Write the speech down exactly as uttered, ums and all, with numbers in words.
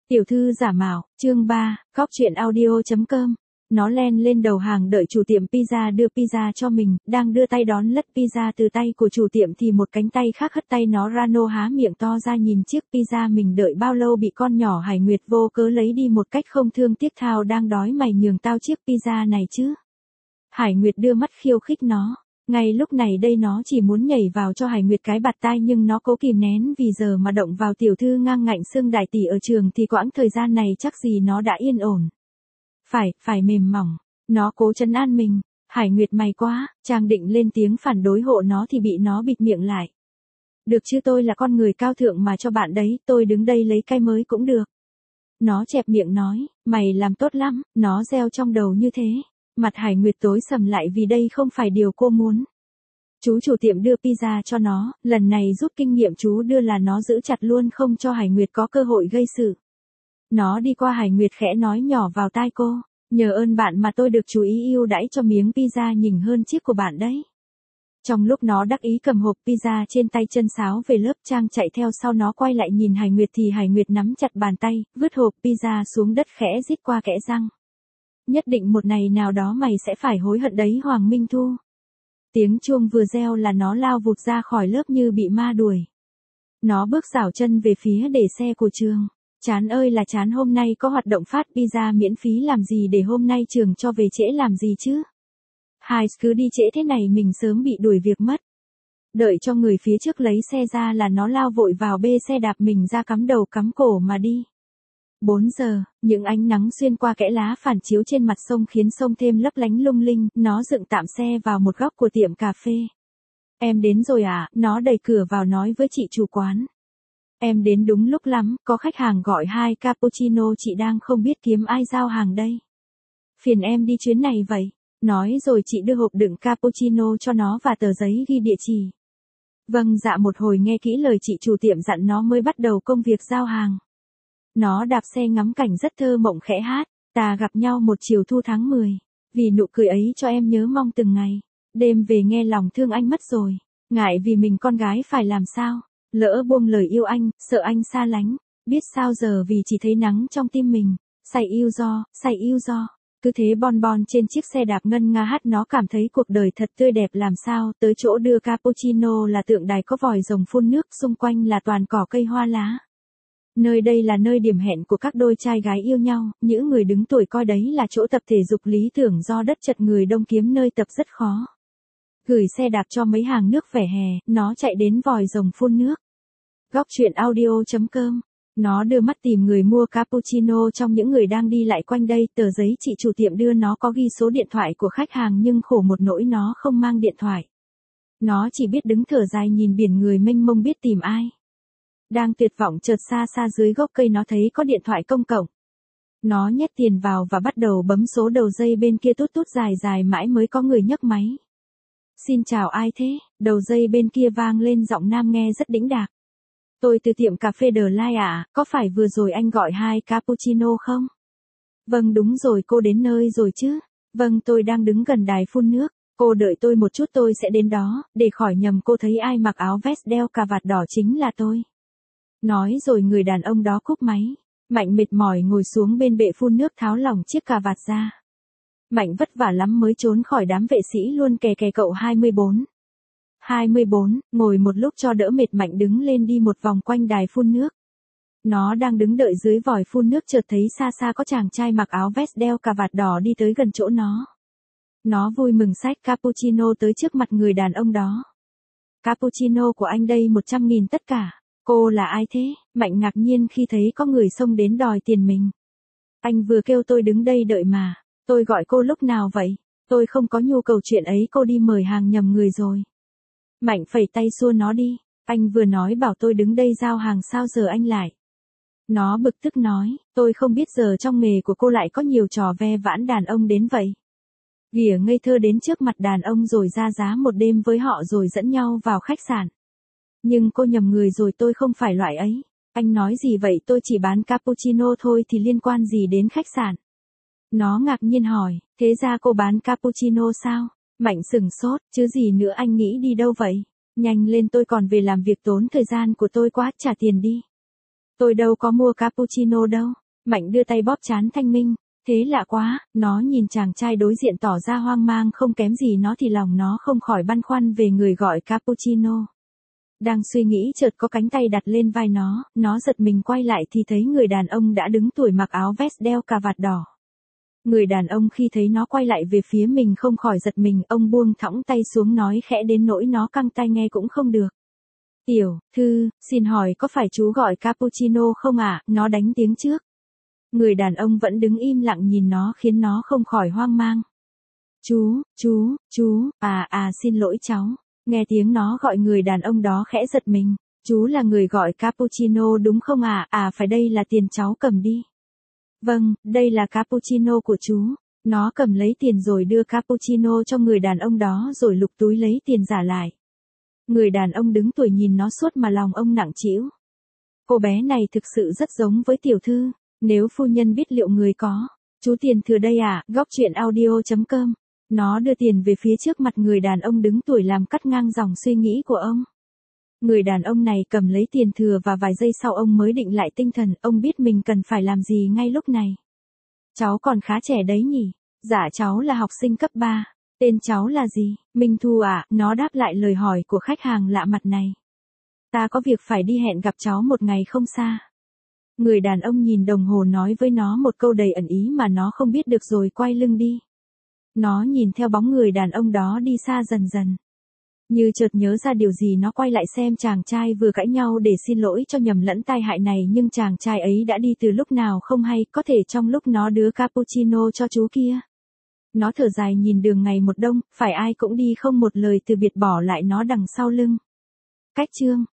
Tiểu thư giả mạo, chương ba, góc truyện audio chấm com. Nó len lên đầu hàng đợi chủ tiệm pizza đưa pizza cho mình, đang đưa tay đón lất pizza từ tay của chủ tiệm thì một cánh tay khác hất tay nó ra. Nô há miệng to ra nhìn chiếc pizza mình đợi bao lâu bị con nhỏ Hải Nguyệt vô cớ lấy đi một cách không thương tiếc. Thao đang đói mày nhường tao chiếc pizza này chứ. Hải Nguyệt đưa mắt khiêu khích nó. Ngay lúc này đây nó chỉ muốn nhảy vào cho Hải Nguyệt cái bạt tai nhưng nó cố kìm nén vì giờ mà động vào tiểu thư ngang ngạnh xương đại tỷ ở trường thì quãng thời gian này chắc gì nó đã yên ổn. Phải, phải mềm mỏng. Nó cố trấn an mình. Hải Nguyệt mày quá, chàng định lên tiếng phản đối hộ nó thì bị nó bịt miệng lại. Được chứ, tôi là con người cao thượng mà cho bạn đấy, tôi đứng đây lấy cái mới cũng được. Nó chẹp miệng nói, mày làm tốt lắm, nó reo trong đầu như thế. Mặt Hải Nguyệt tối sầm lại vì đây không phải điều cô muốn. Chú chủ tiệm đưa pizza cho nó, lần này rút kinh nghiệm chú đưa là nó giữ chặt luôn không cho Hải Nguyệt có cơ hội gây sự. Nó đi qua Hải Nguyệt khẽ nói nhỏ vào tai cô, nhờ ơn bạn mà tôi được chú ý ưu đãi cho miếng pizza nhỉnh hơn chiếc của bạn đấy. Trong lúc nó đắc ý cầm hộp pizza trên tay chân sáo về lớp, Trang chạy theo sau nó quay lại nhìn Hải Nguyệt thì Hải Nguyệt nắm chặt bàn tay, vứt hộp pizza xuống đất khẽ rít qua kẽ răng. Nhất định một ngày nào đó mày sẽ phải hối hận đấy Hoàng Minh Thu. Tiếng chuông vừa reo là nó lao vụt ra khỏi lớp như bị ma đuổi. Nó bước xảo chân về phía để xe của trường. Chán ơi là chán, hôm nay có hoạt động phát pizza miễn phí làm gì để hôm nay trường cho về trễ làm gì chứ. Hai cứ đi trễ thế này mình sớm bị đuổi việc mất. Đợi cho người phía trước lấy xe ra là nó lao vội vào bê xe đạp mình ra cắm đầu cắm cổ mà đi. bốn giờ, những ánh nắng xuyên qua kẽ lá phản chiếu trên mặt sông khiến sông thêm lấp lánh lung linh. Nó dựng tạm xe vào một góc của tiệm cà phê. Em đến rồi à? Nó đẩy cửa vào nói với chị chủ quán. Em đến đúng lúc lắm, có khách hàng gọi hai cappuccino, chị đang không biết kiếm ai giao hàng đây. Phiền em đi chuyến này vậy. Nói rồi chị đưa hộp đựng cappuccino cho nó và tờ giấy ghi địa chỉ. Vâng dạ, một hồi nghe kỹ lời chị chủ tiệm dặn nó mới bắt đầu công việc giao hàng. Nó đạp xe ngắm cảnh rất thơ mộng khẽ hát, ta gặp nhau một chiều thu tháng mười. Vì nụ cười ấy cho em nhớ mong từng ngày. Đêm về nghe lòng thương anh mất rồi. Ngại vì mình con gái phải làm sao. Lỡ buông lời yêu anh, sợ anh xa lánh. Biết sao giờ vì chỉ thấy nắng trong tim mình. Say yêu do, say yêu do. Cứ thế bon bon trên chiếc xe đạp ngân nga hát, nó cảm thấy cuộc đời thật tươi đẹp làm sao. Tới chỗ đưa cappuccino là tượng đài có vòi rồng phun nước, xung quanh là toàn cỏ cây hoa lá. Nơi đây là nơi điểm hẹn của các đôi trai gái yêu nhau, những người đứng tuổi coi đấy là chỗ tập thể dục lý tưởng do đất chật người đông kiếm nơi tập rất khó. Gửi xe đạp cho mấy hàng nước vỉa hè, nó chạy đến vòi rồng phun nước. Góc truyện audio chấm com. Nó đưa mắt tìm người mua cappuccino trong những người đang đi lại quanh đây. Tờ giấy chị chủ tiệm đưa nó có ghi số điện thoại của khách hàng nhưng khổ một nỗi nó không mang điện thoại. Nó chỉ biết đứng thở dài nhìn biển người mênh mông biết tìm ai. Đang tuyệt vọng chợt xa xa dưới gốc cây nó thấy có điện thoại công cộng. Nó nhét tiền vào và bắt đầu bấm số đầu dây bên kia tút tút dài dài mãi mới có người nhấc máy. Xin chào, ai thế? Đầu dây bên kia vang lên giọng nam nghe rất đĩnh đạc. Tôi từ tiệm cà phê The Light ạ, có phải vừa rồi anh gọi hai cappuccino không? Vâng đúng rồi, cô đến nơi rồi chứ? Vâng, tôi đang đứng gần đài phun nước. Cô đợi tôi một chút, tôi sẽ đến đó. Để khỏi nhầm cô thấy ai mặc áo vest đeo cà vạt đỏ chính là tôi. Nói rồi người đàn ông đó cúp máy. Mạnh mệt mỏi ngồi xuống bên bệ phun nước tháo lỏng chiếc cà vạt ra. Mạnh vất vả lắm mới trốn khỏi đám vệ sĩ luôn kè kè cậu hai mươi bốn. hai mươi bốn, ngồi một lúc cho đỡ mệt Mạnh đứng lên đi một vòng quanh đài phun nước. Nó đang đứng đợi dưới vòi phun nước chợt thấy xa xa có chàng trai mặc áo vest đeo cà vạt đỏ đi tới gần chỗ nó. Nó vui mừng xách cappuccino tới trước mặt người đàn ông đó. Cappuccino của anh đây một trăm nghìn tất cả. Cô là ai thế? Mạnh ngạc nhiên khi thấy có người xông đến đòi tiền mình. Anh vừa kêu tôi đứng đây đợi mà. Tôi gọi cô lúc nào vậy? Tôi không có nhu cầu chuyện ấy, cô đi mời hàng nhầm người rồi. Mạnh phẩy tay xua nó đi. Anh vừa nói bảo tôi đứng đây giao hàng, sao giờ anh lại? Nó bực tức nói, tôi không biết giờ trong nghề của cô lại có nhiều trò ve vãn đàn ông đến vậy. Ghỉa ngây thơ đến trước mặt đàn ông rồi ra giá một đêm với họ rồi dẫn nhau vào khách sạn. Nhưng cô nhầm người rồi, tôi không phải loại ấy. Anh nói gì vậy, tôi chỉ bán cappuccino thôi thì liên quan gì đến khách sạn? Nó ngạc nhiên hỏi, thế ra cô bán cappuccino sao? Mạnh sửng sốt, chứ gì nữa, anh nghĩ đi đâu vậy? Nhanh lên, tôi còn về làm việc, tốn thời gian của tôi quá, trả tiền đi. Tôi đâu có mua cappuccino đâu. Mạnh đưa tay bóp trán Thanh Minh. Thế lạ quá, nó nhìn chàng trai đối diện tỏ ra hoang mang không kém gì nó thì lòng nó không khỏi băn khoăn về người gọi cappuccino. Đang suy nghĩ chợt có cánh tay đặt lên vai nó, nó giật mình quay lại thì thấy người đàn ông đã đứng tuổi mặc áo vest đeo cà vạt đỏ. Người đàn ông khi thấy nó quay lại về phía mình không khỏi giật mình, ông buông thõng tay xuống nói khẽ đến nỗi nó căng tai nghe cũng không được. Tiểu thư, xin hỏi có phải chú gọi cappuccino không ạ? Nó đánh tiếng trước. Người đàn ông vẫn đứng im lặng nhìn nó khiến nó không khỏi hoang mang. Chú, chú, chú, à à xin lỗi cháu. Nghe tiếng nó gọi người đàn ông đó khẽ giật mình. Chú là người gọi cappuccino đúng không ạ? À? À phải đây là tiền cháu cầm đi. Vâng, đây là cappuccino của chú. Nó cầm lấy tiền rồi đưa cappuccino cho người đàn ông đó rồi lục túi lấy tiền giả lại. Người đàn ông đứng tuổi nhìn nó suốt mà lòng ông nặng trĩu. Cô bé này thực sự rất giống với tiểu thư. Nếu phu nhân biết liệu người có. Chú tiền thừa đây à? Góc truyện audio chấm com. Nó đưa tiền về phía trước mặt người đàn ông đứng tuổi làm cắt ngang dòng suy nghĩ của ông. Người đàn ông này cầm lấy tiền thừa và vài giây sau ông mới định lại tinh thần, ông biết mình cần phải làm gì ngay lúc này. Cháu còn khá trẻ đấy nhỉ? Dạ cháu là học sinh cấp ba. Tên cháu là gì? Minh Thu ạ, à? Nó đáp lại lời hỏi của khách hàng lạ mặt này. Ta có việc phải đi hẹn gặp cháu một ngày không xa. Người đàn ông nhìn đồng hồ nói với nó một câu đầy ẩn ý mà nó không biết được rồi quay lưng đi. Nó nhìn theo bóng người đàn ông đó đi xa dần dần. Như chợt nhớ ra điều gì nó quay lại xem chàng trai vừa cãi nhau để xin lỗi cho nhầm lẫn tai hại này nhưng chàng trai ấy đã đi từ lúc nào không hay, có thể trong lúc nó đưa cappuccino cho chú kia. Nó thở dài nhìn đường ngày một đông, phải ai cũng đi không một lời từ biệt bỏ lại nó đằng sau lưng. Cách chương